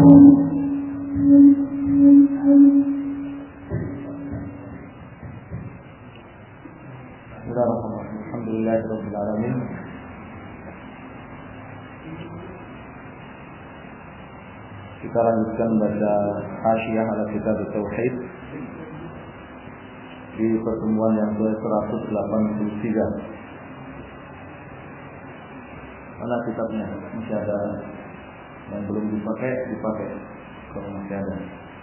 Alhamdulillahirabbil alamin. Kita lanjutkan baca Hasyiah ala Kitab Tauhid di pertemuan yang ke-183. Mana kitabnya? Masih ada yang belum dipakai kalau masih ada.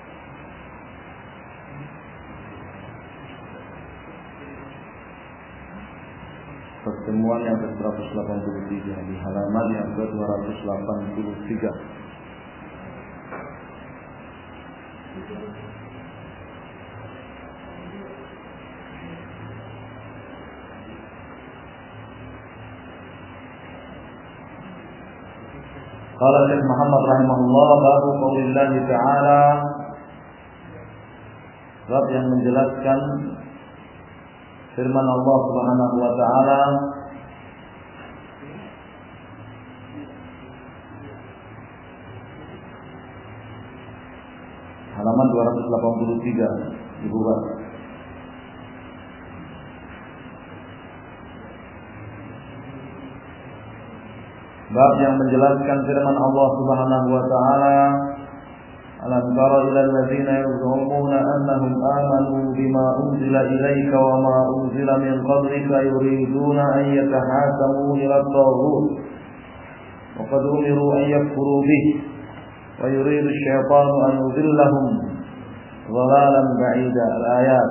Pertemuan yang ke-183 di halaman yang ke-283. Qala Syekh Muhammad rahimahullah, babu qaulillahi ta'ala, bab yang menjelaskan firman Allah Subhanahu wa taala halaman 283 dibuka. Bab yang menjelaskan firman Allah Subhanahu wa taala, alam tara ilal ladzina yaz'umuna annahum amanu bima unzila ilayka wa ma unzila min qablika yuriduna an yatahakamu ila at-taghut wa qad umiru an yakfuru bihi wa yuridu asy-syaitanu an yudhillahum dhalalan ba'ida. Al-ayat.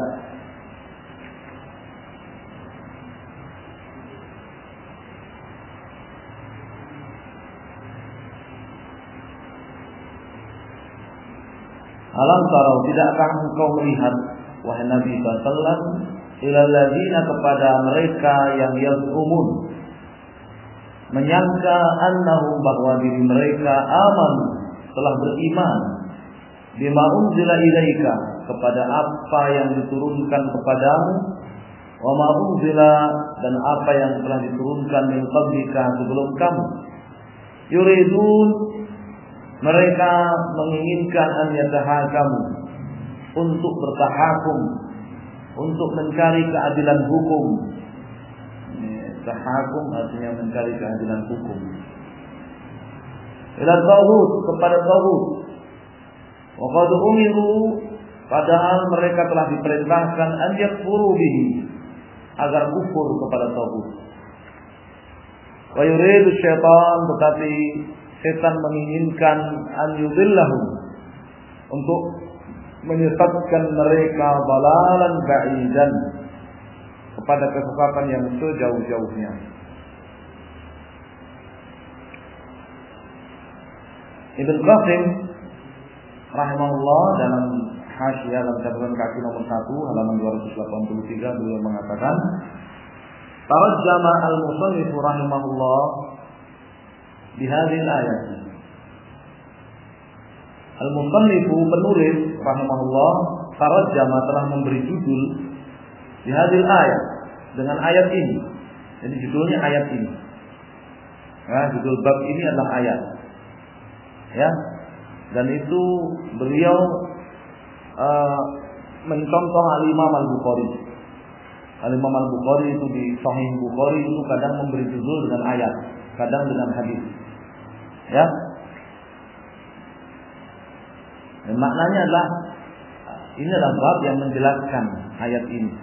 Alam tarau, tidakkah engkau melihat wahai Nabi sallallahu alaihi wasallam ilal ladzina, kepada mereka yang yaz'umun, menyangka annahum, bahwa diri mereka aman, telah beriman, bima unzila ilaika, kepada apa yang diturunkan kepadamu, wa ma unzila, dan apa yang telah diturunkan min qablika, sebelum kamu. Yuridun, mereka menginginkan an yatahakamu, untuk bertahakum, untuk mencari keadilan hukum. Tahakum artinya mencari keadilan hukum. Ila taghut, kepada taghut. Wa qad umiru, padahal mereka telah diperintahkan an yakfuru bihi, agar kufur kepada taghut. Wa yuridu syaitan, tetapi setan menginginkan an yudhillahum, untuk menyesatkan mereka balalan ba'idan, kepada kesesatan yang sejauh-jauhnya. Ibn Qasim rahimahullah dalam Hasyiah dalam catatan kaki nomor 1 halaman 283 beliau mengatakan, tarajjama al-musannif rahimahullah bihadil ayat. Al-musannifu, penulis rahimahullah, tarajjama, telah memberi judul bihadil ayat, dengan ayat ini. Jadi judulnya ayat ini. Ya, judul bab ini adalah ayat. Ya. Dan itu beliau mencontoh Al-Imam Al-Bukhari. Al-Imam Al-Bukhari itu di Sahih Bukhari itu kadang memberi judul dengan ayat, kadang dengan hadis. Ya. Dan maknanya adalah ini adalah bab yang menjelaskan ayat ini.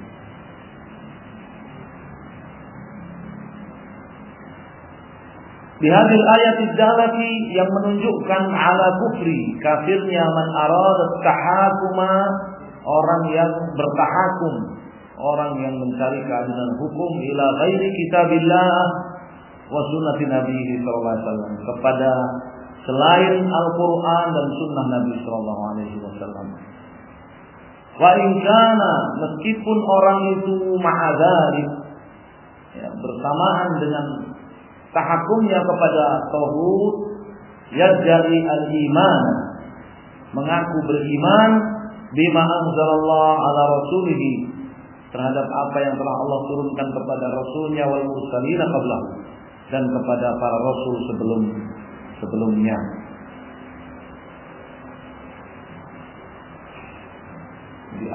Bihadil ayat idalati, yang menunjukkan ala kufri, kafirnya man arada tahakuma, orang yang bertahakum, orang yang mencari keadilan hukum ila ghairi kitabillah wa sunnati Nabi sallallahu alaihi wasallam, kepada selain Al-Qur'an dan sunnah Nabi sallallahu alaihi wasallam. Wa in kana, meskipun orang itu ma'adzalik, ya, bersamaan dengan tahakumnya kepada tauhid, yad'i al-iman, mengaku beriman bima anzalallah ala rasulihi, terhadap apa yang telah Allah turunkan kepada rasulnya, wal mursalina qablahu, dan kepada para rasul sebelumnya.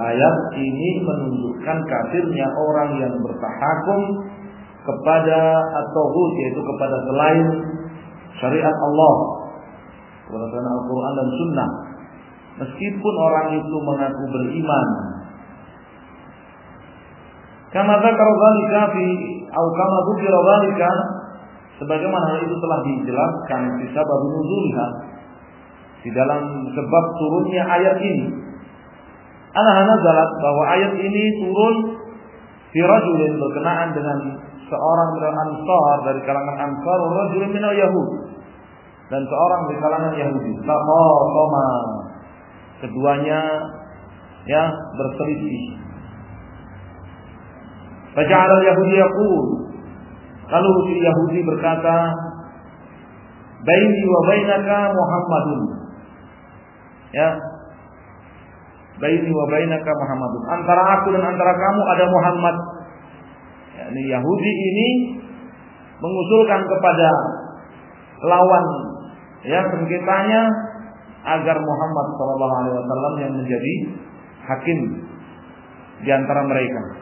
ayat ini menunjukkan kafirnya orang yang bertahakum kepada at-taghut, yaitu kepada selain syariat Allah, kepada selain Al-Quran dan Sunnah, meskipun orang itu mengaku beriman. Kama dzakara dzalika fi atau kama dzukira dzalika, sebagaimana hal itu telah dijelaskan di sabab nuzulha, di dalam sebab turunnya ayat ini. Anha nazalat, bahwa ayat ini turun fi rajulin, berkenaan dengan seorang dari Ansar, dari kalangan Ansar, rajulun minal Yahud, dan seorang dari kalangan Yahudi. Taqasama, keduanya ya berselisih. Faja'al al-Yahudi yaqul, lalu si Yahudi berkata, baini wa bainaka Muhammadun, ya, baini wa bainaka Muhammadun, antara aku dan antara kamu ada Muhammad. Ya, ini Yahudi ini mengusulkan kepada lawan ya sengketanya agar Muhammad SAW yang menjadi hakim di antara mereka.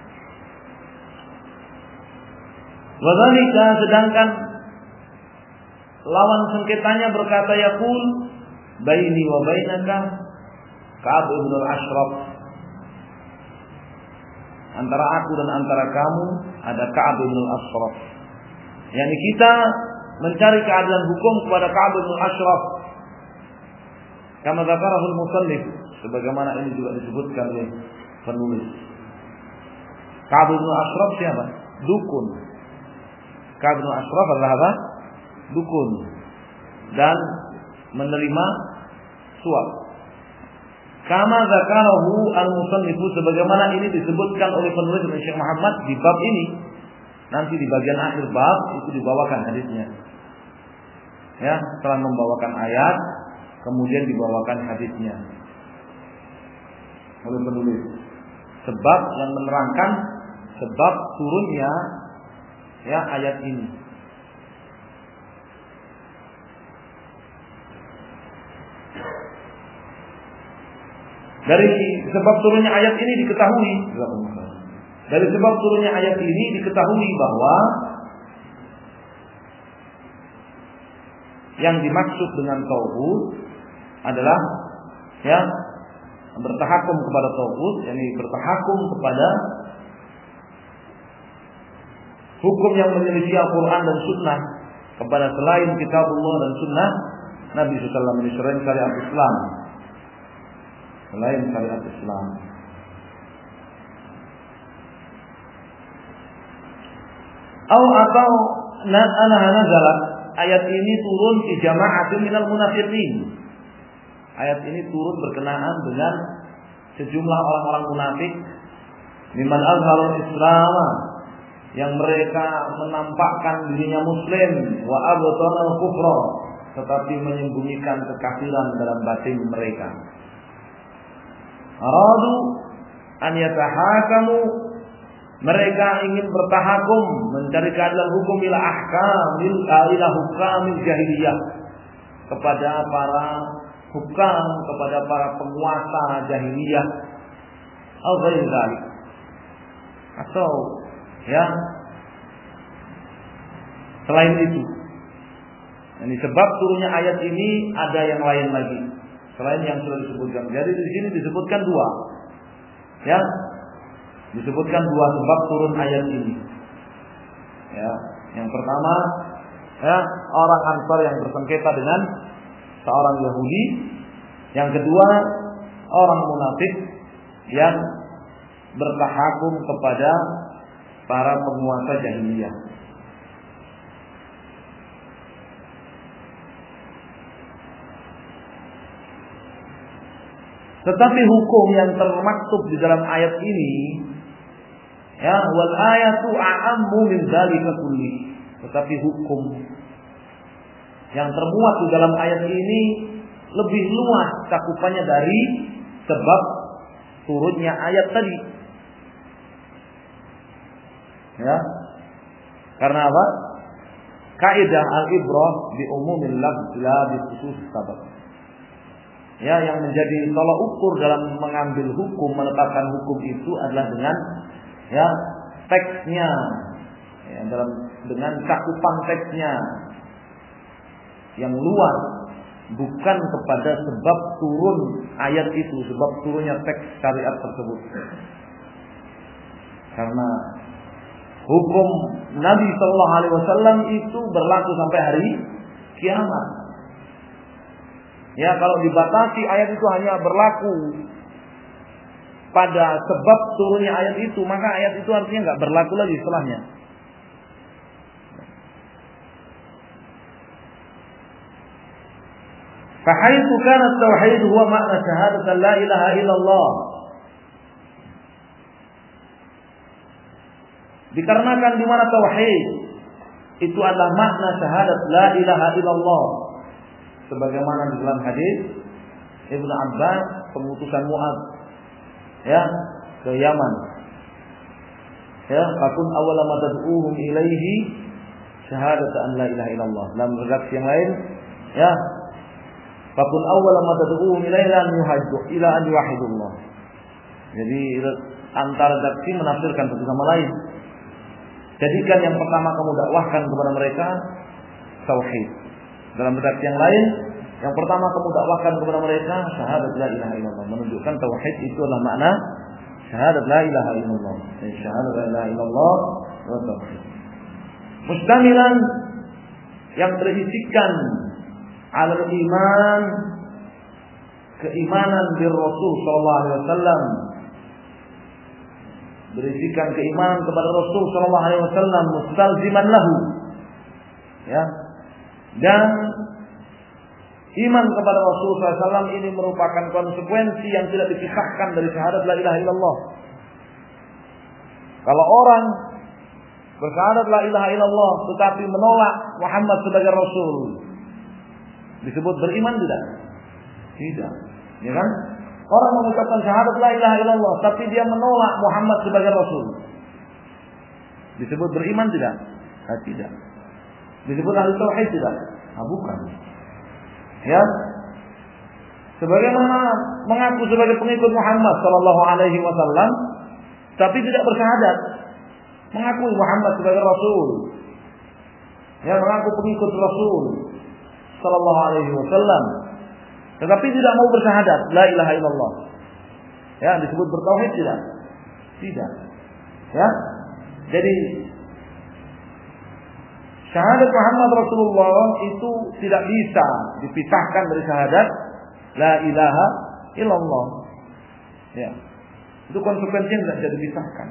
Wadzalika, sedangkan lawan sengketanya berkata, yaqul baini wa bainaka Ka'ab bin al-Ashraf, antara aku dan antara kamu ada Ka'ab bin al-Ashraf. Yani kita mencari keadilan hukum kepada Ka'ab bin al-Ashraf. Kama dzakarahu al-musannif, sebagaimana ini juga disebutkan oleh penulis. Ka'ab bin al-Ashraf siapa? Dukun. Ka'ab bin al-Ashraf adalah apa? Dukun dan menerima suap. Kama dzakarahu al-musannif, sebagaimana ini disebutkan oleh penulis Syekh Muhammad di bab ini. Nanti di bagian akhir bab itu dibawakan hadisnya. Ya, setelah membawakan ayat, kemudian dibawakan hadisnya oleh penulis. Sebab yang menerangkan sebab turunnya ya ayat ini. Dari sebab turunnya ayat ini diketahui, dari sebab turunnya ayat ini diketahui bahwa yang dimaksud dengan tauhid adalah ya bertahakum kepada tauhid, yakni bertahakum kepada hukum yang menyelisih Al-Quran dan Sunnah, kepada selain Kitabullah dan Sunnah Nabi SAW, ini selain syariat Islam, selain syariat Islam. Atau nazalat, ayat ini turun di jama'atin minal munafiqin. Ayat ini turun berkenaan dengan sejumlah orang-orang munafik, mimman azharul Islam, yang mereka menampakkan dirinya muslim, wa abtanal kufra, tetapi menyembunyikan kekafiran dalam batin mereka. Aradu an yatahakamu, mereka ingin bertahakum, mencari keadilan hukum ila ahkamil ila hukamil jahiliyah, kepada para hukam, kepada para penguasa jahiliyah, atau ya selain itu. Ini sebab turunnya ayat ini ada yang lain lagi selain yang sudah disebutkan. Jadi di sini disebutkan dua, ya, disebutkan dua sebab turun ayat ini. Ya, yang pertama, ya, orang Ansar yang bersengketa dengan seorang Yahudi. Yang kedua, orang munafik yang bertahakum kepada para penguasa jahiliyah. Tetapi hukum yang termaktub di dalam ayat ini, ya, wal ayatu a'ammu min dzalika kulli. Tetapi hukum yang termuat di dalam ayat ini lebih luas cakupannya dari sebab turunnya ayat tadi. Ya. Karena apa? Kaidah al-ibrah bi umumil lafz la bi khusus sabab. Ya, yang menjadi tolak ukur dalam mengambil hukum, menetapkan hukum itu adalah dengan ya teksnya, ya, dengan cakupan teksnya yang luas, bukan kepada sebab turun ayat itu, sebab turunnya teks syariat tersebut. Karena hukum Nabi Shallallahu Alaihi Wasallam itu berlaku sampai hari kiamat. Ya, kalau dibatasi ayat itu hanya berlaku pada sebab turunnya ayat itu, maka ayat itu artinya nggak berlaku lagi setelahnya. Fahaitsu kana at-tauhid huwa makna syahadat la ilaha illallah. Dikarenakan di mana tauhid itu adalah makna syahadat la ilaha illallah. Sebagaimana di dalam hadis Ibnu Abbas pengutusan Mu'adz ya ke Yaman. Ya, fakun awwala ma tad'uhum ilaihi syahadat an la ilaha illallah. Dalam redaksi yang lain ya, fakun awwala ma tad'uhum ilaihi an yuhajju ila an yuwahhidullah. Jadi antara redaksi menafsirkan satu sama lain. Jadikan yang pertama kamu dakwahkan kepada mereka tauhid. Dalam redaksi yang lain, yang pertama kamu dakwahkan kepada mereka syahadat la ilaha illallah, menunjukkan tauhid itu adalah makna syahadat la ilaha illallah. Syahadat la ilaha illallah wa tauhid. Mustamilan yang berisikan al iman, keimanan bir Rasul sallallahu alaihi wasallam. Berisikan keimanan kepada Rasul sallallahu alaihi wasallam mustalziman lahu. Ya. Dan iman kepada Rasulullah SAW ini merupakan konsekuensi yang tidak dipisahkan dari syahadat la ilaha illallah. Kalau orang bersyahadat la ilaha illallah tetapi menolak Muhammad sebagai Rasul, disebut beriman tidak? Tidak. Ya kan? Orang mengucapkan syahadat la ilaha illallah tapi dia menolak Muhammad sebagai Rasul, disebut beriman tidak? Tidak. Disebut ahli tauhid tidak? Bukan. Ya. Sebagaimana mengaku sebagai pengikut Muhammad sallallahu alaihi wasallam tapi tidak bersyahadat, mengakui Muhammad sebagai Rasul. Ya, mengaku pengikut Rasul sallallahu alaihi wasallam tetapi tidak mau bersyahadat la ilaha illallah. Ya, disebut bertauhid tidak? Tidak. Ya. Jadi syahadat Muhammad Rasulullah itu tidak bisa dipisahkan dari syahadat la ilaha illallah. Ya. Itu konsekuensinya tidak bisa dipisahkan.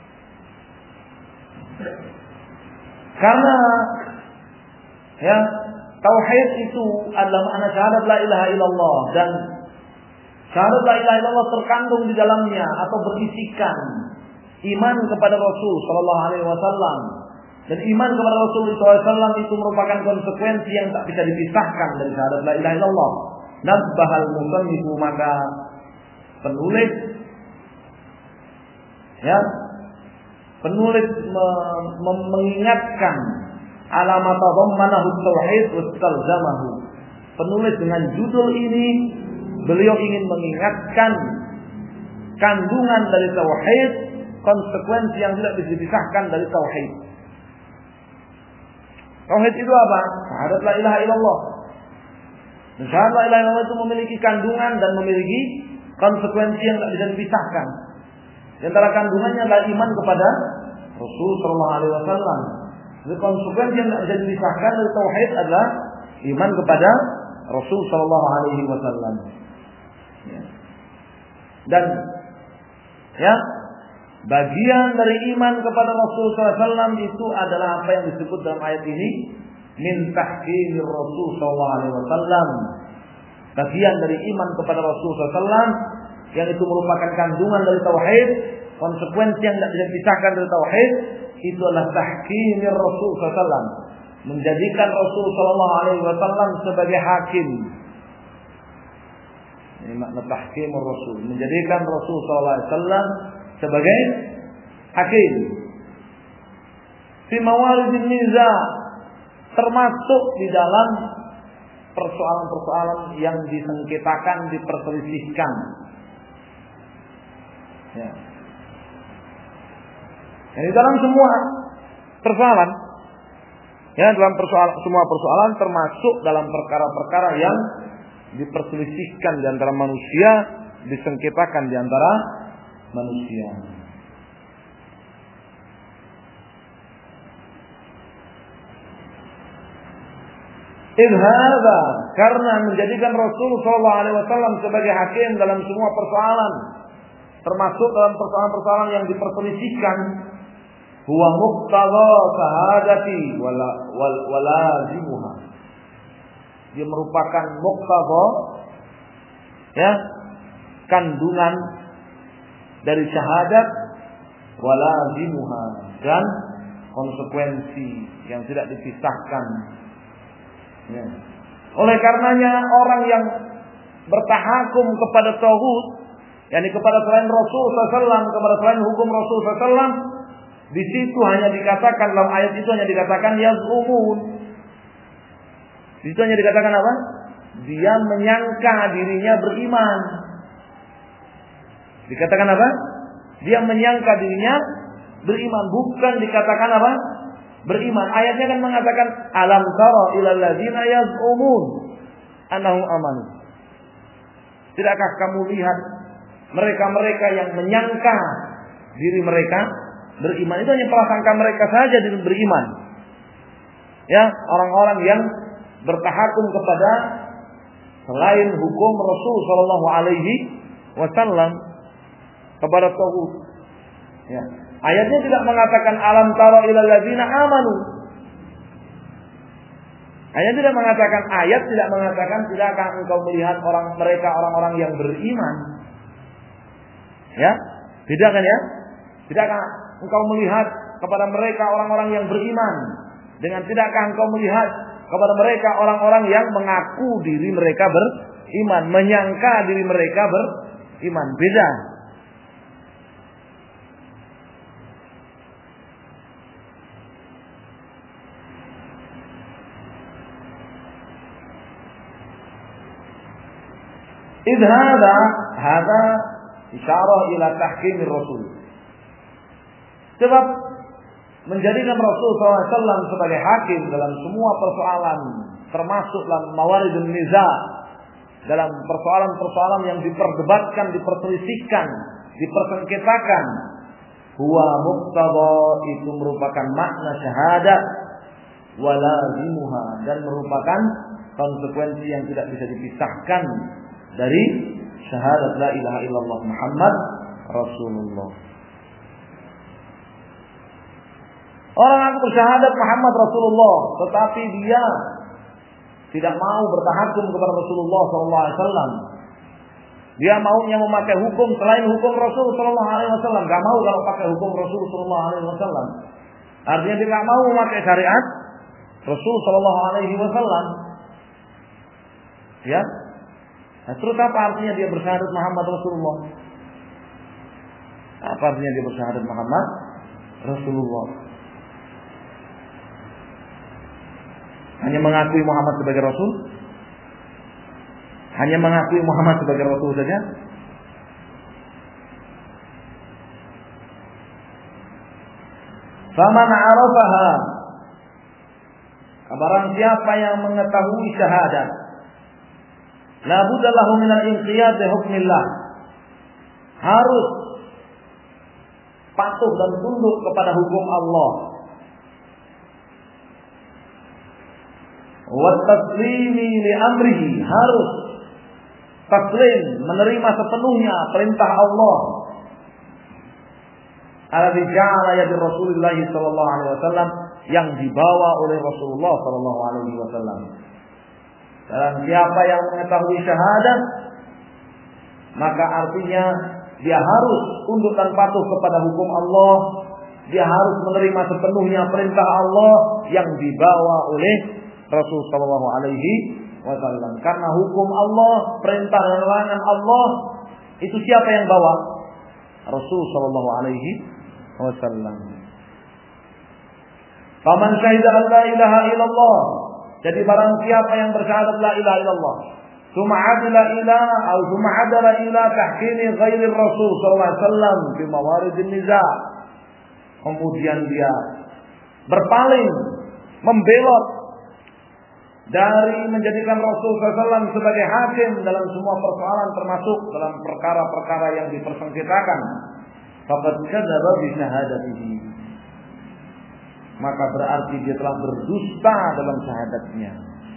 Karena ya, tauhid itu adalah makna syahadat la ilaha illallah, dan syahadat la ilaha illallah terkandung di dalamnya atau berisikan iman kepada Rasul sallallahu alaihi wasallam. Dan iman kepada Rasulullah SAW itu merupakan konsekuensi yang tak bisa dipisahkan dari syahadat la ilaha illallah. Nabbahal musannifu, maka penulis mengingatkan alamat dhammanahu tauhid wastalzamahu. Penulis dengan judul ini beliau ingin mengingatkan kandungan dari tauhid, konsekuensi yang tidak bisa dipisahkan dari tauhid. Tauhid itu apa? Syahadat la ilaha illallah. Dan syahadat la ilaha illallah itu memiliki kandungan dan memiliki konsekuensi yang tidak bisa dipisahkan. Di antara kandungannya adalah iman kepada Rasul sallallahu alaihi wasallam. Jadi konsekuensi yang tidak bisa dipisahkan dari tauhid adalah iman kepada Rasul sallallahu alaihi wasallam. Dan ya, bagian dari iman kepada Rasul SAW itu adalah apa yang disebut dalam ayat ini, min tahkimir Rasul SAW. Bagian dari iman kepada Rasul SAW yang itu merupakan kandungan dari tauhid, konsekuensi yang tidak bisa dipisahkan dari tauhid, itu adalah tahkimir Rasul SAW, menjadikan Rasul SAW sebagai hakim. Ini makna tahkimur Rasul, menjadikan Rasul SAW sebagai hakim fi mawaridin niza, termasuk di dalam persoalan-persoalan yang disengketakan, diperselisihkan. Ya. Jadi dalam semua persoalan, ya, dalam semua persoalan termasuk dalam perkara-perkara yang diperselisihkan di antara manusia, disengketakan di antara manusia. Idhadha, karena menjadikan Rasul SAW sebagai hakim dalam semua persoalan, termasuk dalam persoalan-persoalan yang diperselisihkan, huwa muqtada sahadati walazimuha. Dia merupakan muqtada, ya, kandungan dari syahadat, walazimuha, dan konsekuensi yang tidak dipisahkan. Ya. Oleh karenanya orang yang bertahakum kepada tauhid, yakni kepada selain Rasul SAW, kepada selain hukum Rasul SAW, di situ hanya dikatakan, dalam ayat itu hanya dikatakan yaz'umun. Di situ hanya dikatakan apa? Dia menyangka dirinya beriman. Dikatakan apa? Dia menyangka dirinya beriman, bukan dikatakan apa? Beriman. Ayatnya kan mengatakan alam tara ilal ladzina yaz'umun annahum amanu. Tidakkah kamu lihat mereka-mereka yang menyangka diri mereka beriman? Itu hanya prasangka mereka saja beriman. Ya, orang-orang yang bertahakum kepada selain hukum Rasul sallallahu alaihi wasallam, kepada tauhid. Ya. Ayatnya tidak mengatakan alam tara ilal ladzina amanu. Ayat tidak mengatakan tidakkah engkau melihat orang-orang yang beriman. Ya, tidak kan ya? Tidakkah engkau melihat kepada mereka orang-orang yang beriman? Dengan tidakkah engkau melihat kepada mereka orang-orang yang mengaku diri mereka beriman, menyangka diri mereka beriman? Beda. Hada isyarah ila tahkimir Rasul. Sebab menjadikan Rasul SAW sebagai hakim dalam semua persoalan, termasuk dalam mawaridun niza, dalam persoalan-persoalan yang diperdebatkan, diperselisihkan, dipersengketakan, huwa muqtada, itu merupakan makna syahadat, walazimuha, dan merupakan konsekuensi yang tidak bisa dipisahkan dari syahadat la ilaha illallah Muhammad Rasulullah. Orang aku bersyahadat Muhammad Rasulullah, tetapi dia tidak mau bertahakum kepada Rasulullah SAW. Dia maunya memakai hukum selain hukum Rasul SAW. Gak mau kalau pakai hukum Rasul SAW. Artinya dia gak mau memakai syariat Rasul SAW. Ya. Nah, terus apa artinya dia bersyahadat Muhammad Rasulullah? Apa artinya dia bersyahadat Muhammad Rasulullah? Hanya mengakui Muhammad sebagai Rasul? Hanya mengakui Muhammad sebagai Rasul saja? Faman arafaha, barang siapa yang mengetahui syahadat, la budda lahu min al-inqiyad li hukmillah, harus patuh dan tunduk kepada hukum Allah. Wa taslimi li amrihi, harus taslim, menerima sepenuhnya perintah Allah. Alladzi ja'ala yadi Rasulullah sallallahu alaihi wasallam, yang dibawa oleh Rasulullah sallallahu alaihi wasallam. Dan siapa yang mengetahui syahadat, maka artinya dia harus tunduk dan patuh kepada hukum Allah. Dia harus menerima sepenuhnya perintah Allah yang dibawa oleh Rasul sallallahu alaihi wasallam. Karena hukum Allah, perintah dan larangan Allah, itu siapa yang bawa? Rasul sallallahu alaihi wasallam. Faman syahida an la ilaha illallah, Jadi barang siapa yang bersyahadat la ilaha illallah, tsumma adala ila tahkimi ghairi Rasul sallallahu alaihi wasallam fi mawaridin niza'. Kemudian dia berpaling, membelot dari menjadikan Rasul SAW sebagai hakim dalam semua persoalan, termasuk dalam perkara-perkara yang dipersengketakan. Faqad kadzaba bi syahadatihi. Maka berarti dia telah berdusta dalam syahadatnya.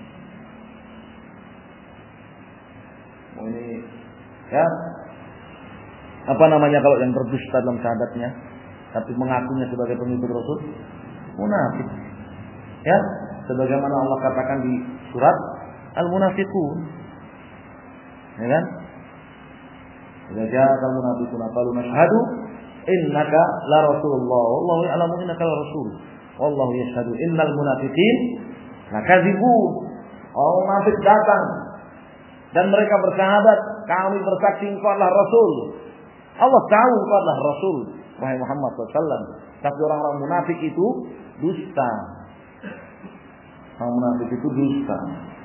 Ini ya, apa namanya kalau yang berdusta dalam syahadatnya tapi mengakunya sebagai pengikut Rasul? Munafik. Ya, sebagaimana Allah katakan di surat Al-Munafiqun. Ya kan? Idza ja'akal munafiquna qalu nashhadu innaka la rasulullah wallahu ya'lamu innaka la rasul wallahu yashhadu innal munafiqin lakadzibun. Orang munafik datang dan mereka bersyahadat, kami bersaksi engkau adalah rasul. Allah tahu engkau adalah rasul, wahai Muhammad SAW. Tapi orang-orang munafik itu dusta. Orang munafik itu dusta.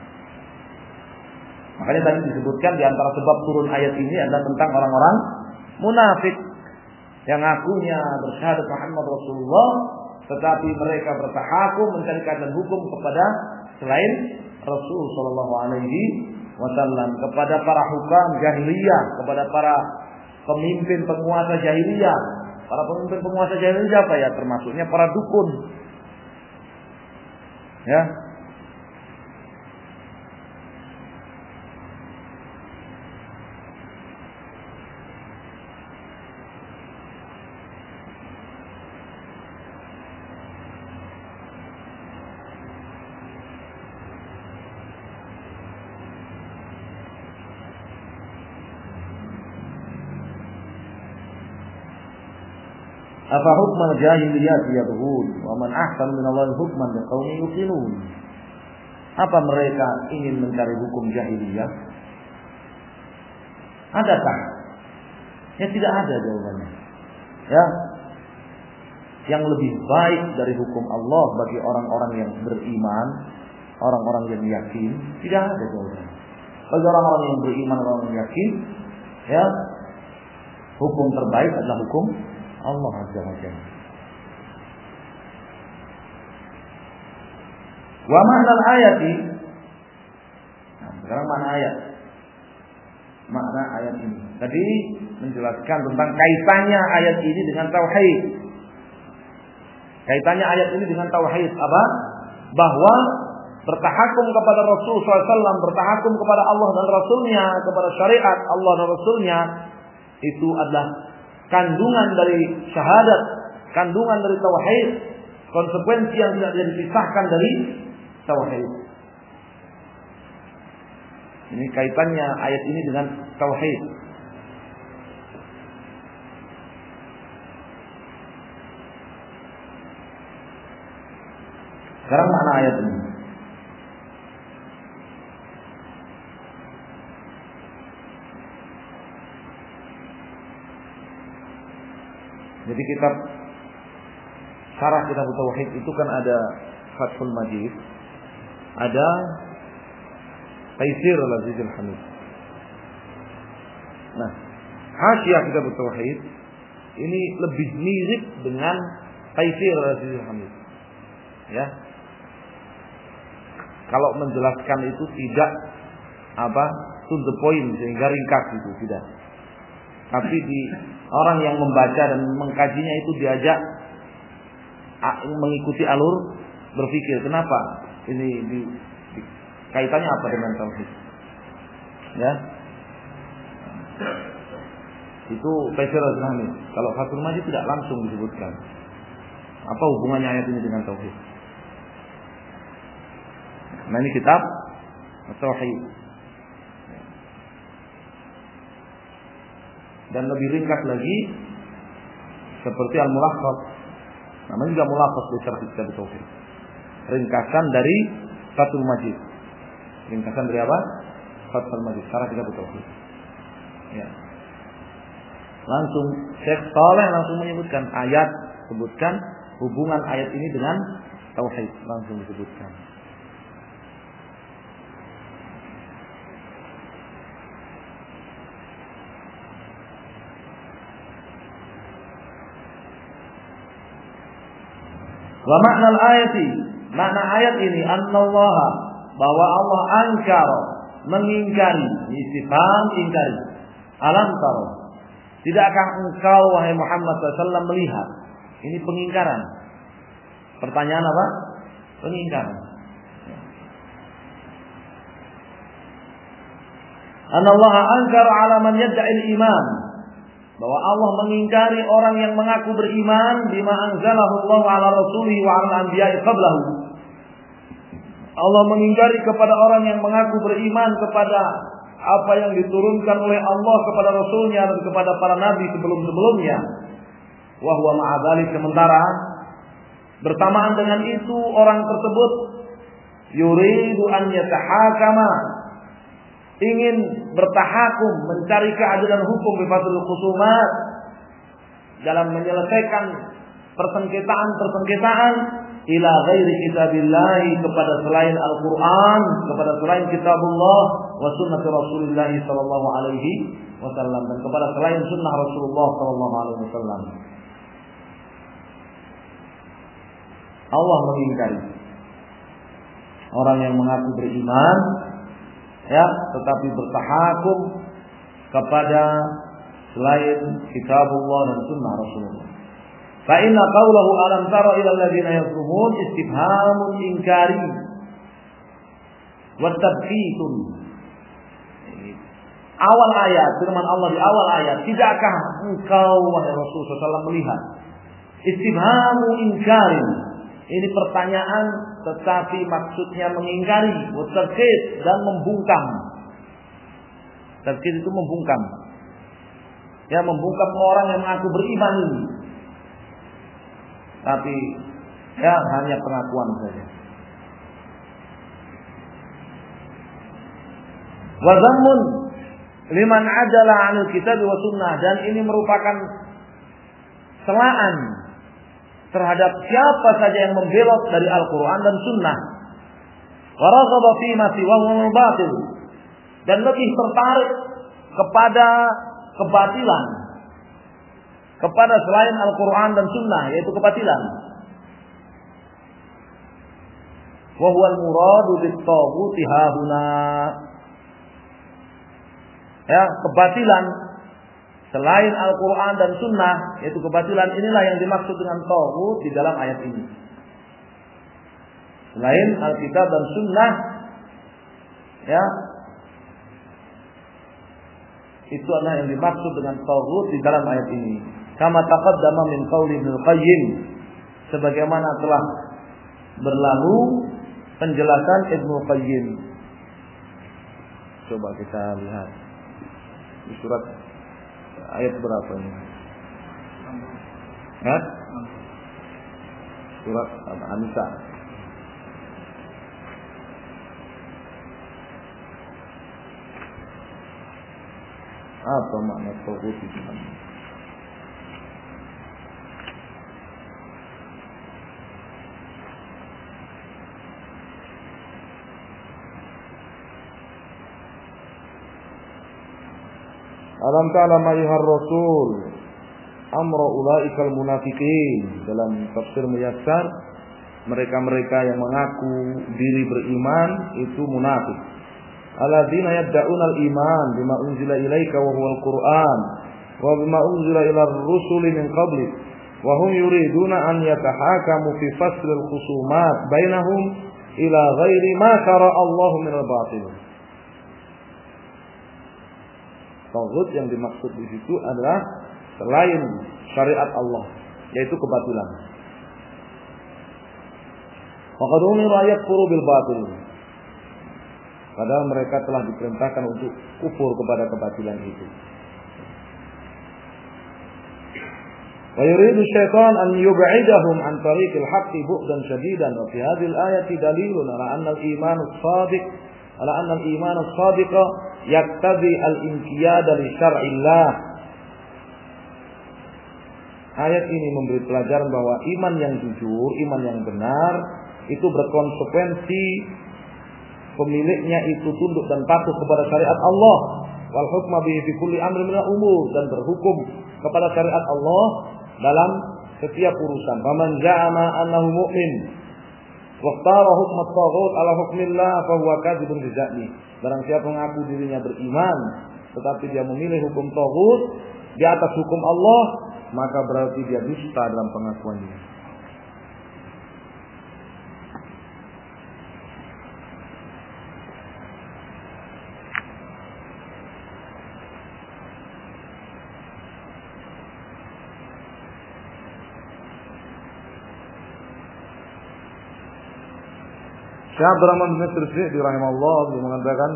Makanya tadi disebutkan di antara sebab turun ayat ini adalah tentang orang-orang munafik yang ngakunya bersyahadat Muhammad Rasulullah, tetapi mereka bertahakum mencari keadilan hukum kepada selain Rasul sallallahu alaihi wasallam, kepada para hukam jahiliyah, kepada para pemimpin penguasa jahiliyah. Para pemimpin penguasa jahiliyah apa ya? Termasuknya para dukun. Ya. Apa hukmal jahiliyah yabghun wa man ahsanu minallahi hukman liqaumin yuqinun. Apa mereka ingin mencari hukum jahiliyah? Adakah? Ya tidak ada jawabannya. Ya. Yang lebih baik dari hukum Allah bagi orang-orang yang beriman, orang-orang yang yakin, tidak ada jawabannya. Bagi orang-orang yang beriman, orang yang yakin, ya, hukum terbaik adalah hukum Allah Azza wa Jalla. Wa makna ayati. Nah, sekarang makna ayat. Makna ayat ini. Tadi menjelaskan tentang kaitannya ayat ini dengan tauhid. Kaitannya ayat ini dengan tauhid apa? Bahwa bertahakum kepada Rasul SAW, bertahakum kepada Allah dan Rasulnya, kepada syariat Allah dan Rasulnya, itu adalah kandungan dari syahadat, kandungan dari tauhid, konsekuensi yang tidak bisa dipisahkan dari tauhid. Ini kaitannya ayat ini dengan tauhid. Sekarang makna ayat ini. Jadi kitab syarah kitab tauhid itu kan ada Fathul Majid, ada Taisir Al-Azizul Hamid. Nah, Hasyiah kitab tauhid ini lebih mirip dengan Taisir Al-Azizul Hamid. Ya. Kalau menjelaskan itu tidak to the point sehingga ringkas itu tidak. Tapi di orang yang membaca dan mengkajinya itu diajak mengikuti alur berpikir. Kenapa? Ini kaitannya apa dengan tauhid? Ya. Itu Taisir Al-Hamid. Kalau Fathul Majid tidak langsung disebutkan. Apa hubungannya ayat ini dengan tauhid? Nah, ini kitab tauhid. Dan lebih ringkas lagi seperti Al-Mulaqqas. Namanya juga Mulaqqas di syarah kitab tauhid. Ringkasan dari Fathul Majid. Ringkasan dari apa? Fathul Majid, syarah kitab tauhid. Ya. Langsung Syekh Saleh langsung menyebutkan ayat, sebutkan hubungan ayat ini dengan tauhid, langsung disebutkan. Wa makna ayati, makna ayat ini annallaha, bahwa Allah angkara, mengingkari, istifham ingkari. Alam tara, tidakkah engkau wahai Muhammad SAW melihat? Ini pengingkaran. Pertanyaan apa? Pengingkaran. Anallaha angkara ala man yad'il iman, bahwa Allah mengingkari orang yang mengaku beriman bima anzalahu Allah ala rasulihi wa ala anbiya'i qablahu. Allah mengingkari kepada orang yang mengaku beriman kepada apa yang diturunkan oleh Allah kepada Rasulnya dan kepada para nabi sebelum-sebelumnya. Wa huwa ma'a dzalik, sementara bersamaan dengan itu orang tersebut yuridu an yatahakama, ingin bertahakum, mencari keadilan hukum bi fadlil khusumat, dalam menyelesaikan persengketaan ila ghairi kitabillah, kepada selain Al-Qur'an, kepada selain kitabullah wa sunnah Rasulullah sallallahu alaihi wasallam, dan kepada selain sunnah Rasulullah sallallahu alaihi wasallam. Allah mengingkari orang yang mengaku beriman, ya, tetapi bertahakum kepada selain kitabullah dan sunnah Rasulullah. Fa inna qawlahu alam tara ila alladziina yazlumun istifhamun inkari wa tabqitun. Awal ayat, firman Allah di awal ayat, tidakkah engkau wahai Rasul sallallahu melihat? Istifhamun inkari. Ini pertanyaan tetapi maksudnya mengingkari, wa tabqit, dan membungkam. Tabqit itu membungkam. Ya, membungkam orang yang mengaku beriman ini. Tapi ya hanya pengakuan saja. Wa zammun liman ajala 'anil kitab wa sunnah, dan ini merupakan celaan terhadap siapa saja yang membelot dari Al-Qur'an dan sunnah. Wa raghaba fi ma siwahu batil, dan lebih tertarik kepada kebatilan, kepada selain Al-Quran dan Sunnah, yaitu kebatilan. Wa huwa al-muradu bit-taghuti hahuna. Ya, kebatilan selain Al-Quran dan Sunnah, yaitu kebatilan inilah yang dimaksud dengan taghut di dalam ayat ini. Selain Alkitab dan Sunnah, ya, itu adalah yang dimaksud dengan taghut di dalam ayat ini. Kama taqaddama min qauli Ibnu Qayyim, sebagaimana telah berlalu penjelasan Ibnu Qayyim. Coba kita lihat di surat ayat berapa ini? Hah? Surat An-Nisa. Apa makna taghut itu? Alam ta'lam ayyuhar rasul amra ulaikal munafiqin. Dalam tafsir Muyassar, mereka-mereka yang mengaku diri beriman itu munafik. Alladzina yad'una al-iman bima unzila ilaika wa huwal Qur'an wa bima unzila ila ar-rusuli min qablik wa hum yuriduna an yatahakamu fi fasl al-khusumat bainahum ila ghairi ma syara Allah min al-batil. Taghut yang dimaksud di situ adalah selain syariat Allah, yaitu kebatilan. Faqad umira yakfuru bil batil. Padahal mereka telah diperintahkan untuk kufur kepada kebatilan itu. Wa yuridu syaitan an yub'idahum an tariqil haqqi bu'dan shadidan, wa fi hadhihi al-ayati dalilun ala anna al-iman as-sadiq yaktabi al-inqiyad li syar'illah. Ayat ini memberi pelajaran bahwa iman yang jujur, iman yang benar itu berkonsekuensi pemiliknya itu tunduk dan patuh kepada syariat Allah, wal hukma bihi fi kulli amrin min al-umur, dan berhukum kepada syariat Allah dalam setiap urusan. Faman za'ama annahu mu'min wa ikhtara hukm at-taghut ala hukmillah fa huwa kadzibun fi dza'mi. Barang siapa mengaku dirinya beriman tetapi dia memilih hukum taghut di atas hukum Allah, maka berarti dia dusta dalam pengakuannya. Syekh Abdul Rahman bin Nasir Sa'di rahimahullah mengatakan,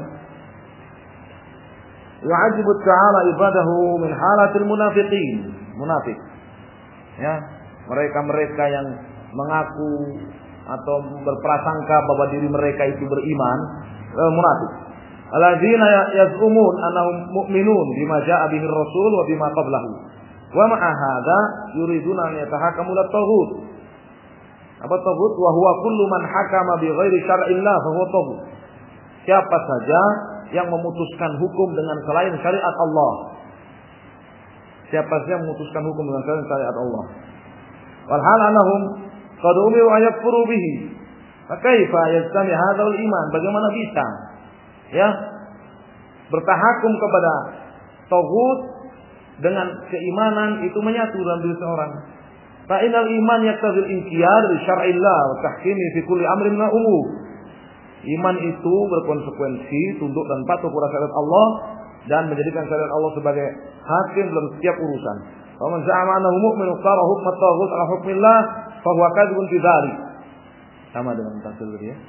"Yu'ajibu ta'ala ibadahu min halatil munafiqin." Munafik. Ya, mereka-mereka yang mengaku atau berprasangka bahwa diri mereka itu beriman, munafik. Alladzina yaz'umun annahum mu'minun bima ja'a bihi ar-rasul wa bima qablahu. Wa ma'a hadza yuriduna an yatahakamu lit-taghut. Apa taghut? Wa huwa kullu man hakama bi ghairi syar'illah fa huwa taghut. Siapa saja yang memutuskan hukum dengan selain syariat Allah. Siapa saja yang memutuskan hukum dengan selain syariat Allah. Wal hal annahum qad umiru an yakfuru bihi. Fa kaifa yastami hadzal iman? Bagaimana bisa ya bertahakum kepada taghut dengan keimanan itu menyatu dalam diri seorang. Fa inal iman yaqtadil inqiyad li syar'illah wa tahkimi fi kulli amrin min umur. Iman itu berkonsekuensi tunduk dan patuh kepada syariat Allah dan menjadikan syariat Allah sebagai hakim dalam setiap urusan. Wa man za'ama annahu mu'min qara hukm at-taghut ala hukmillah fa huwa kadzibun fi dzalik. Sama dengan tafsir tadi ya.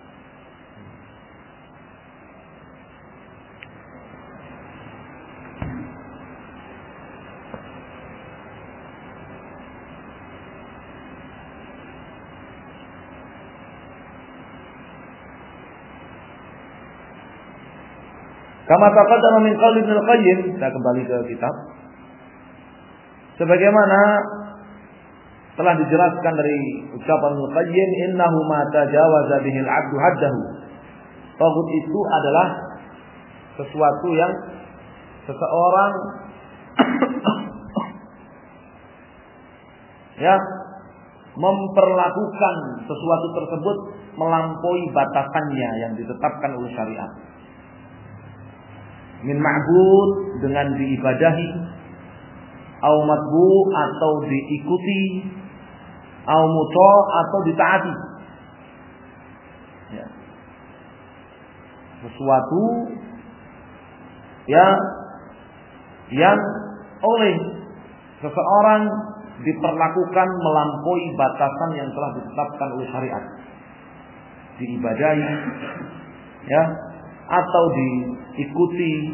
Kama taqaddama min qaul Ibnu Qayyim, kita kembali ke kitab. Sebagaimana telah dijelaskan dari ucapan Ibnu Qayyim, innahu ma tajawaza bihil 'abdu haddahu. Taghut itu adalah sesuatu yang seseorang ya memperlakukan sesuatu tersebut melampaui batasannya yang ditetapkan oleh syariat. Min ma'bud dengan diibadahi, au matbu atau diikuti, au muta atau ditaati. Ya. Sesuatu ya yang oleh seseorang diperlakukan melampaui batasan yang telah ditetapkan oleh syariat. Diibadahi ya atau diikuti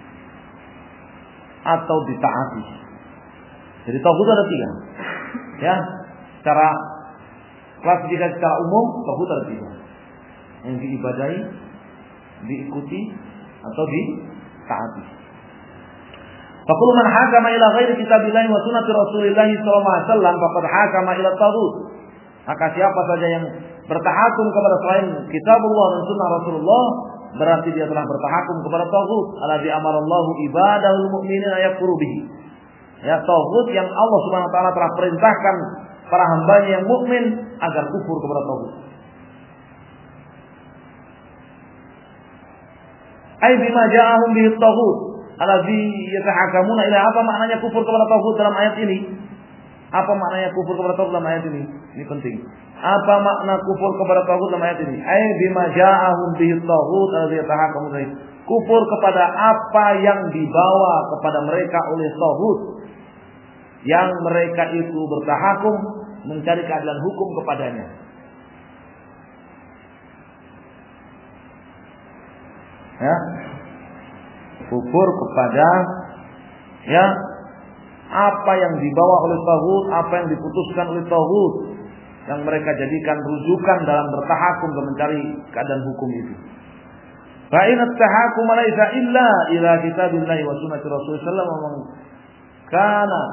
atau ditaati. Jadi taghut ada 3. Ya, secara klasifikasi secara umum taghut ada 3. Yang diibadahi, diikuti atau ditaati. Faqul man hakama ila ghairi kitabillahi wa sunnati Rasulillah sallallahu alaihi wasallam faqad hakama ila taghut. Maka siapa saja yang bertahakum kepada selain kitabullah dan sunnah Rasulullah, berarti dia telah bertahakum kepada taghut. Alladzi amarallahu ibadahul mu'minina yakfuru bihi. Ya, taghut yang Allah Subhanahu wa taala telah perintahkan para hambanya yang mukmin agar kufur kepada taghut. Ai bima ja'ahum bihi taghut. Alladzi yatahakamuna ila. Apa maknanya kufur kepada taghut dalam ayat ini? Apa maknanya kufur kepada taghut dalam ayat ini? Ini penting. Apa makna kufur kepada taghut dalam ayat ini? Ai bima ja'ahum bihi taghut alladzi yatahakamuna ilaihi. Kufur kepada apa yang dibawa kepada mereka oleh taghut, yang mereka itu bertahakum mencari keadilan hukum kepadanya. Ya. Kufur kepada ya apa yang dibawa oleh taghut, apa yang diputuskan oleh taghut, yang mereka jadikan rujukan dalam bertahakum dan mencari keadaan hukum itu. Fa in at-tahakum laisa illa ila kitabillahi wa sunnati Rasulullah sallallahu alaihi wasallam kana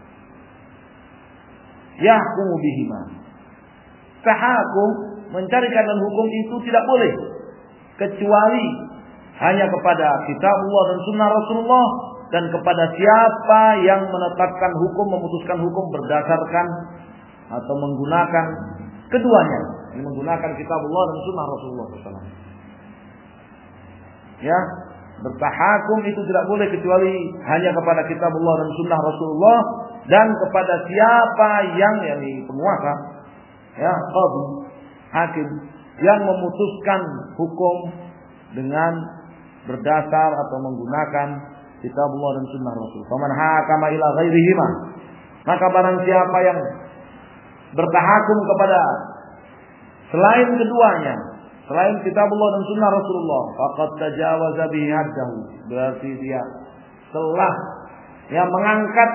yahkumu bihima. Tahakum mencari keadaan hukum itu tidak boleh, kecuali hanya kepada kitab Allah dan sunnah Rasulullah dan kepada siapa yang menetapkan hukum, memutuskan hukum berdasarkan atau menggunakan keduanya, menggunakan kitabullah dan sunnah Rasulullah SAW. Ya, bertahakum itu tidak boleh kecuali hanya kepada kitabullah dan sunnah Rasulullah dan kepada siapa yang penguasa, ya, qadhi, hakim yang memutuskan hukum dengan berdasar atau menggunakan kitabullah dan sunnah Rasul. Faman hakama ila ghairihima, maka barang siapa yang bertahakum kepada selain keduanya, selain kitabullah dan sunnah Rasulullah, faqad tajawaza bihi haddahu, berarti dia telah mengangkat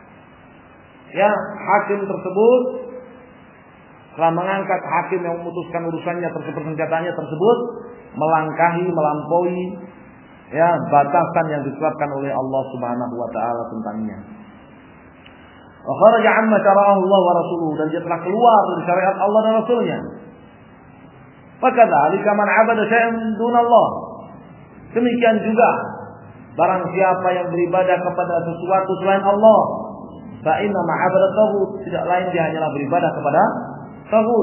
hakim tersebut, telah mengangkat hakim yang memutuskan urusannya tersebut, senjatanya tersebut, melampaui batasan yang ditetapkan oleh Allah Subhanahu wa taala tentangnya. Wa kharaja amma syara'ahu Allah wa rasuluhu, dan dia telah keluar dari syariat Allah dan Rasulnya. Fakadzalika man 'abada syai'an min dunallah, demikian juga barang siapa yang beribadah kepada sesuatu selain Allah, fa inna ma 'abada taghut, tidak lain dia hanyalah beribadah kepada taghut.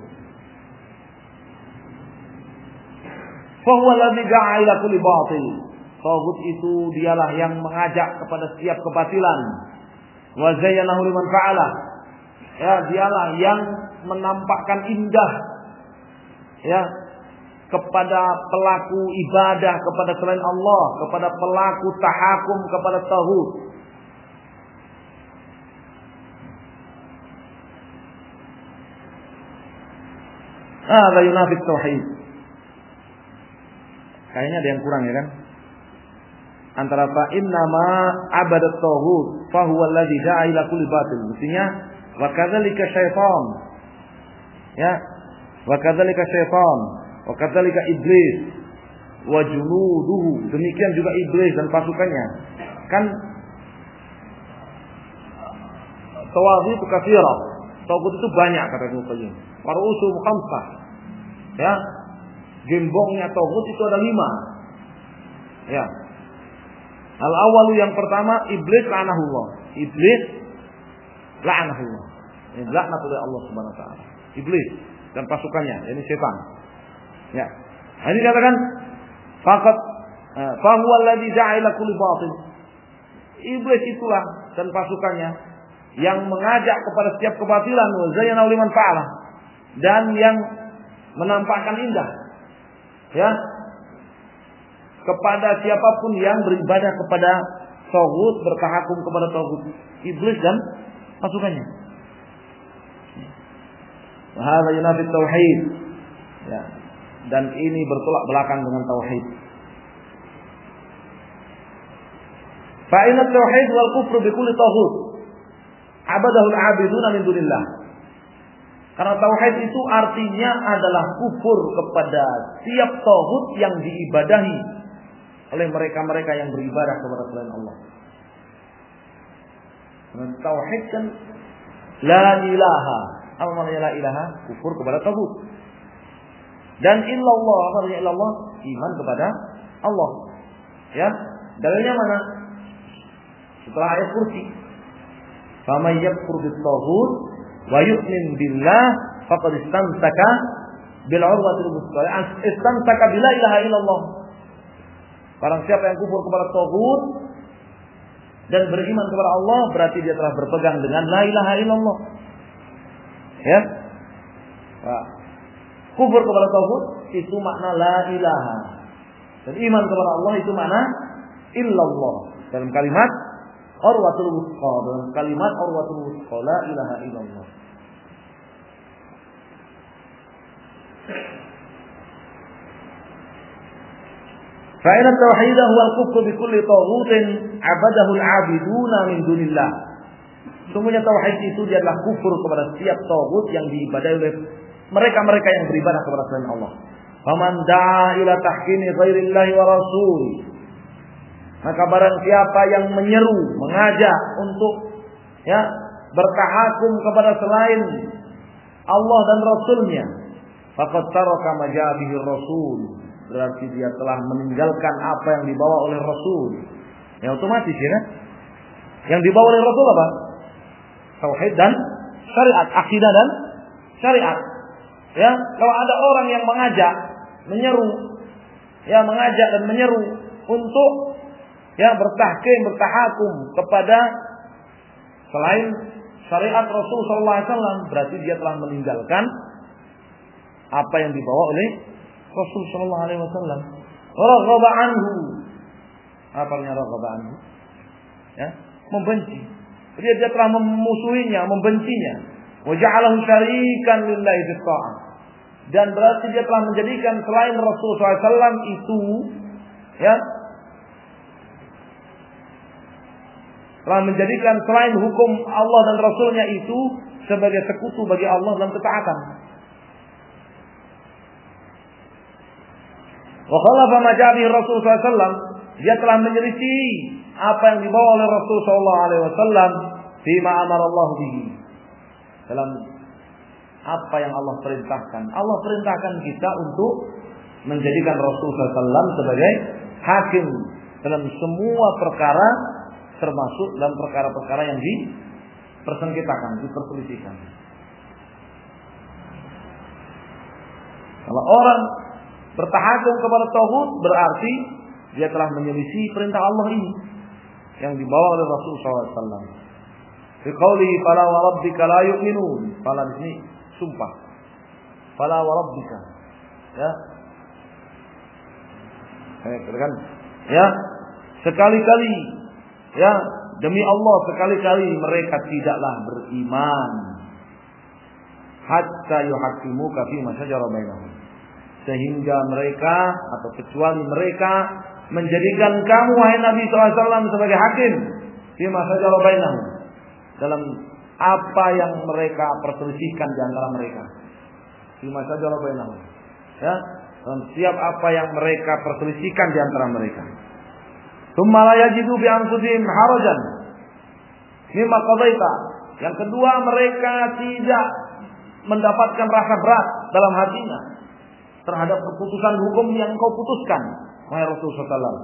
Fa huwa alladhi da'a ila kulli batil, taghut itu dialah yang mengajak kepada setiap kebatilan. Wa zayyanahu liman fa'ala, dialah yang menampakkan indah kepada pelaku ibadah kepada selain Allah, kepada pelaku tahakum kepada taghut. La yunafi tauhid. Kayaknya ada yang kurang, ya kan? Antara fa inna ma abadat taghut fa huwa alladhi da'a ila kulli batil. Mestinya wa kadzalika syaitan. Wa kadzalika syaitan, wa kadzalika iblis wa junuduhu. Demikian juga iblis dan pasukannya. Kan tawaghit itu katsira. Taghut itu banyak kata Ibnu Qayyim. Wa ru'usu khamsah. Gembongnya taghut itu ada 5. Al-awwalu, yang pertama, iblis la'anahullah. Iblis la'anahullah. Laknat oleh Allah Subhanahu wa taala. Iblis dan pasukannya, ini setan. Ini dikatakan faqat fa huwa alladhi da'a ila kulli batil. Iblis itulah dan pasukannya yang mengajak kepada setiap kebatilan, wa zayyana liman fa'ala, dan yang menampakkan indah kepada siapapun yang beribadah kepada taghut, bertahakum kepada taghut, iblis dan pasukannya. Wa hadza yunafi tauhid. Dan ini bertolak belakang dengan tauhid. Fa inna tauhid wal kufru bi kulli taghut abadahu al-'abiduna min dunillah. Karena tauhid itu artinya adalah kufur kepada setiap taghut yang diibadahi oleh mereka-mereka yang beribadah kepada selain Allah. Tauhid kan la ilaha. Apa maknanya la ilaha? Kufur kepada taghut. Dan illallah, apa artinya illallah? Iman kepada Allah. Dalilnya mana? Setelah ayat kursi. Faman yakfur bit-taghut wa yu'min billah faqad istamsaka bil 'urwatil wuthqa. Istamsaka bila ilaha illallah. Barang siapa yang kufur kepada taghut dan beriman kepada Allah, berarti dia telah berpegang dengan la ilaha illallah. Kufur kepada taghut itu makna la ilaha, dan iman kepada Allah itu makna illallah. Dalam kalimat urwatul wuthqa, dalam kalimat urwatul wuthqa, la ilaha illallah. Fa'inna tauhid huwa al-kufru bi kulli taghutin 'abadahu al-'abiduna min dunillah. Sungguhnya tauhid itu adalah kufur kepada setiap taghut yang diibadahi oleh mereka-mereka yang beribadah kepada selain Allah. Faman da'a ila tahkimi ghairillahi wa rasul, maka barang siapa yang menyeru, mengajak untuk bertahakum kepada selain Allah dan Rasulnya, faqad taraka ma ja'a bihi rasul, berarti dia telah meninggalkan apa yang dibawa oleh Rasul. Ya otomatis ya kan? Yang dibawa oleh Rasul apa? Tauhid dan syariat, akidah dan syariat. Ya, kalau ada orang yang mengajak dan menyeru untuk bertahakum kepada selain syariat Rasul sallallahu alaihi wasallam, berarti dia telah meninggalkan apa yang dibawa oleh Rasul sallallahu alaihi wasallam. Raghaba anhu. Apa artinya raghaba anhu? Ya, membenci. Dia telah memusuhinya, membencinya. Wa ja'alahu syarikan lillahi fi ta'ah. Dan berarti dia telah menjadikan selain Rasul SAW itu, telah menjadikan selain hukum Allah dan Rasulnya itu sebagai sekutu bagi Allah dalam ketaatan. Wa khalafa ma ja'a bihi Rasul SAW, dia telah menyelisih apa yang dibawa oleh Rasul SAW fima amara Allah bihi, dalam apa yang Allah perintahkan. Allah perintahkan kita untuk menjadikan Rasul SAW sebagai hakim dalam semua perkara, termasuk dalam perkara-perkara yang dipersengketakan, diperselisihkan. Kalau orang bertahakum kepada tauhid, berarti dia telah menyelisih perintah Allah ini yang dibawa oleh Rasul SAW. Fi qawlihi fala wa rabbika la yu'minun. Fala di sini sumpah. Fala wa rabbika. Ya. Katakan, ya, sekali-kali, ya, demi Allah sekali-kali mereka tidaklah beriman hatta yuhaqqimuka fi ma shajara bainahum, sehingga mereka atau kecuali mereka menjadikan kamu wahai Nabi SAW sebagai hakim fi ma shajara bainahum, dalam apa yang mereka perselisihkan di antara mereka. Fi ma shajara bainahum, ya, dalam setiap apa yang mereka perselisihkan di antara mereka. Tsumma la yajidu bi anfusihim harajan mimma qadaita. Yang kedua, mereka tidak mendapatkan rasa berat dalam hatinya terhadap keputusan hukum yang kau putuskan, wahai Rasulullah sallallahu.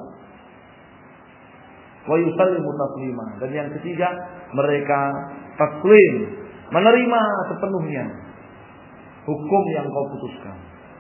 Wa yusallimu taslima. Dan yang ketiga, mereka taslim, menerima sepenuhnya hukum yang kau putuskan.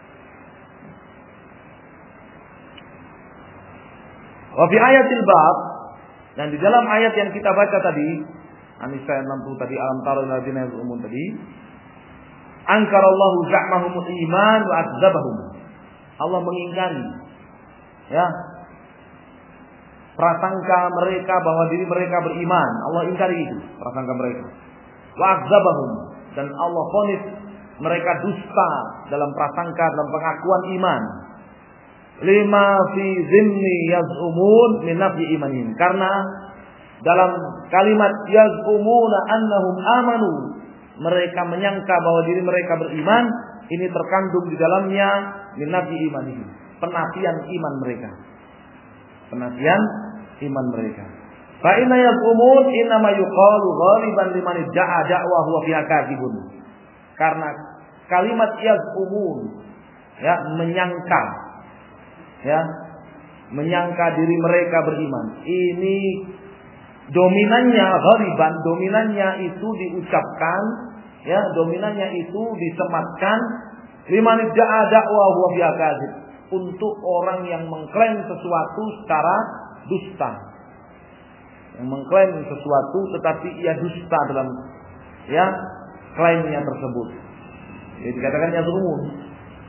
Wa fi ayatil bab, dan di dalam ayat yang kita baca tadi, An-Nisa 60 tadi, alam tara alladziina yaz'umun tadi, angkarallahu za'mahumul iman wa adzabahum. Allah mengingkari, ya, prasangka mereka bahwa diri mereka beriman. Allah ingkari itu, prasangka mereka. Wa adzabahum, dan Allah vonis mereka dusta dalam prasangka, dalam pengakuan iman. Lima fi zimni yaz'umun min nafi imanihim, karena dalam kalimat yaz'umuna annahum amanu, mereka menyangka bahwa diri mereka beriman, ini terkandung di dalamnya min nafi imanihim, penafian iman mereka. Penafian iman mereka. Fa inna yaz'umun inna ma yuqalu ghaliban liman idda'a da'wa huwa fiha kadzibun. Karena kalimat yaz'umun, ya, menyangka, ya, menyangka diri mereka beriman, ini dominannya ghaliban, dominannya itu diucapkan, ya, dominannya itu disematkan liman idda'a da'wa huwa fiha kadzib, untuk orang yang mengklaim sesuatu secara dusta, yang mengklaim sesuatu tetapi ia dusta dalam, ya, klaimnya tersebut. Jadi dikatakan yaz'umun.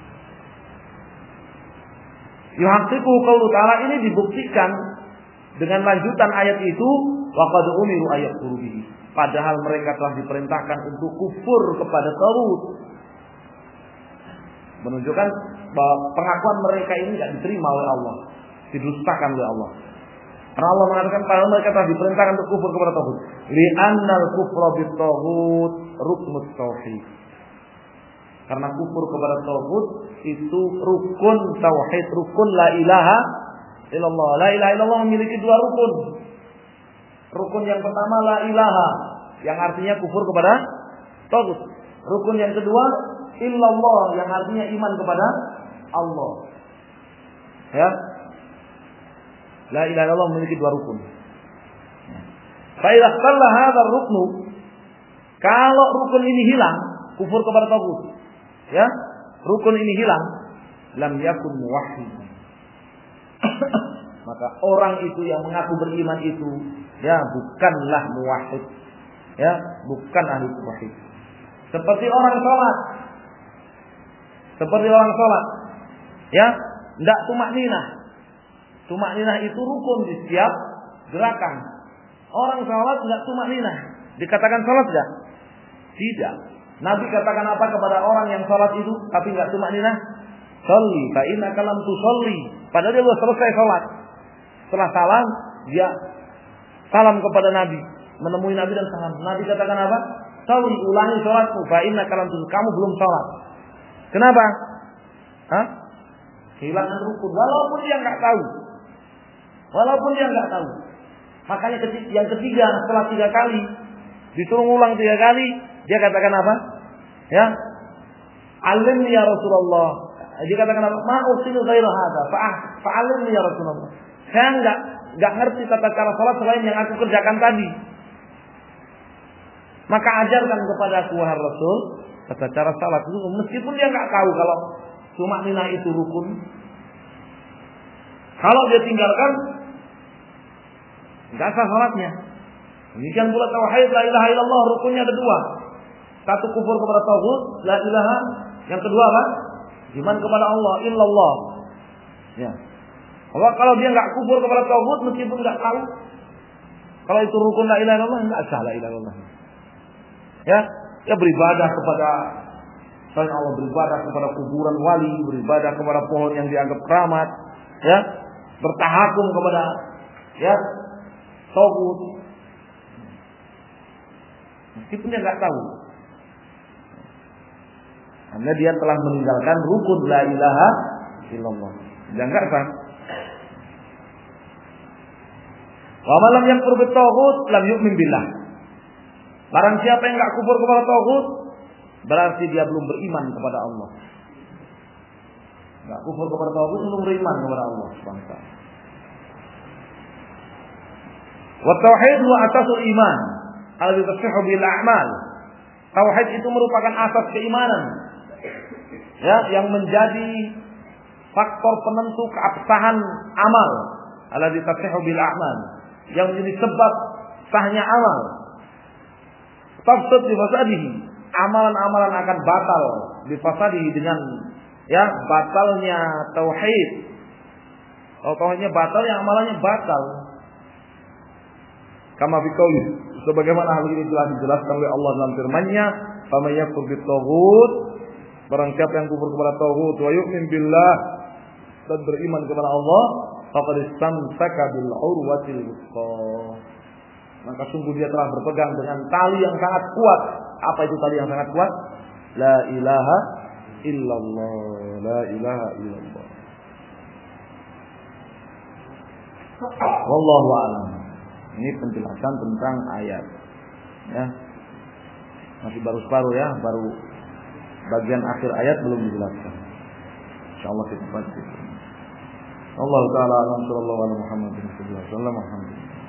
Yuhaqqiqu qaulu ta'ala, ini dibuktikan dengan lanjutan ayat itu, wa qad umiru ayakfuru bihi, padahal mereka telah diperintahkan untuk kufur kepada Tagut. Menunjukkan bahwa pengakuan mereka ini tidak diterima oleh Allah, didustakan oleh Allah. Karena Allah mengatakan padahal mereka telah diperintahkan untuk kufur kepada Tagut. Li'annal kufra bit-taghut ruknut tauhid. Karena kufur kepada Tagut itu rukun tauhid, rukun la ilaha illallah. La ilaha illallah memiliki dua rukun. Rukun yang pertama la ilaha, yang artinya kufur kepada Tagut. Rukun yang kedua illallah, yang artinya iman kepada Allah. Ya. La ilaha illallah memiliki 2 rukun. Fa idza qalla hadzal ruknu, kalau rukun ini hilang, kufur kepada tagut, ya, rukun ini hilang, lam yakun muwahhid. Maka orang itu yang mengaku beriman itu, ya, bukanlah muwahhid, ya, bukan ahli tauhid. Seperti orang sholat, ya, tidak tumakninah. Tumakninah itu rukun di setiap gerakan. Orang sholat tidak tumakninah, dikatakan sholat tidak? Tidak. Nabi katakan apa kepada orang yang sholat itu tapi tidak tumakninah? Sholli fa innaka lam tusolli. Padahal dia sudah selesai sholat. Setelah salam, dia salam kepada Nabi, menemui Nabi dan salam. Nabi katakan apa? Sholli, ulangi sholatmu. Fa innaka lam tusolli. Kamu belum sholat. Kenapa? Kehilangan rukun. Walaupun dia nggak tahu. Makanya yang ketiga, setelah 3 kali disuruh ulang 3 kali, dia katakan apa? Ya, alimni ya Rasulullah. Dia katakan apa? Ma ursilu ghairu hadza, fa'alimni ya Rasulullah. Saya enggak ngerti tata cara salat selain yang aku kerjakan tadi. Maka ajarkan kepada aku wahai Rasul tata cara salat itu, meskipun dia enggak tahu kalau tumakninah itu rukun. Kalau dia tinggalkan, enggak sah salatnya. Demikian pula tauhid la ilaha illallah, rukunnya ada 2. Satu kufur kepada tauhid, la ilaha. Yang kedua apa? Iman kepada Allah, illallah. Ya. Kalau dia enggak kufur kepada tauhid meskipun enggak tahu, kalau itu rukun la ilaha illallah, enggak sah la ilaha illallah. Ya, dia beribadah kepada selain Allah, beribadah kepada kuburan wali, beribadah kepada pohon yang dianggap keramat, ya, bertahakum kepada, ya, tauhid. Meskipun dia enggak tahu, karena dia telah meninggalkan rukun la ilaha illallah. Dia enggak sah. Wa man lam yakfur bit taghut lam yu'min billah. Barang siapa yang enggak kufur kepada taghut, berarti dia belum beriman kepada Allah. Enggak kufur kepada taghut, belum beriman kepada Allah Subhanahu wa taala. Wa tauhid huwa asasul iman, alladhi tasihhu bil a'mal. Tauhid itu merupakan asas keimanan, ya, yang menjadi faktor penentu keabsahan amal, alladzi tasihhu bil a'mal, yang menjadi sebab sahnya amal. Tafsir di fasadihi, amalan-amalan akan batal di fasadihi dengan, ya, batalnya tauhid. Kalau tauhidnya batal, yang amalannya batal. Kama fi qauli, sebagaimana hal ini telah dijelaskan oleh Allah dalam firman-Nya, "Faman yakfur bit taghut", barang siapa yang kufur kepada taghut, wa yu'min billah, dan beriman kepada Allah, faqad istamsaka bil urwatil wuthqa, maka sungguh dia telah berpegang dengan tali yang sangat kuat. Apa itu tali yang sangat kuat? La ilaha illallah, la ilaha illallah. Wallahu a'lam. Ini penjelasan tentang ayat, ya. Masih baru separuh, ya, baru bagian akhir ayat belum dijelaskan. Insyaallah kita baca. Allah taala alam sallallahu alaihi Muhammad sallallahu alaihi wasallam.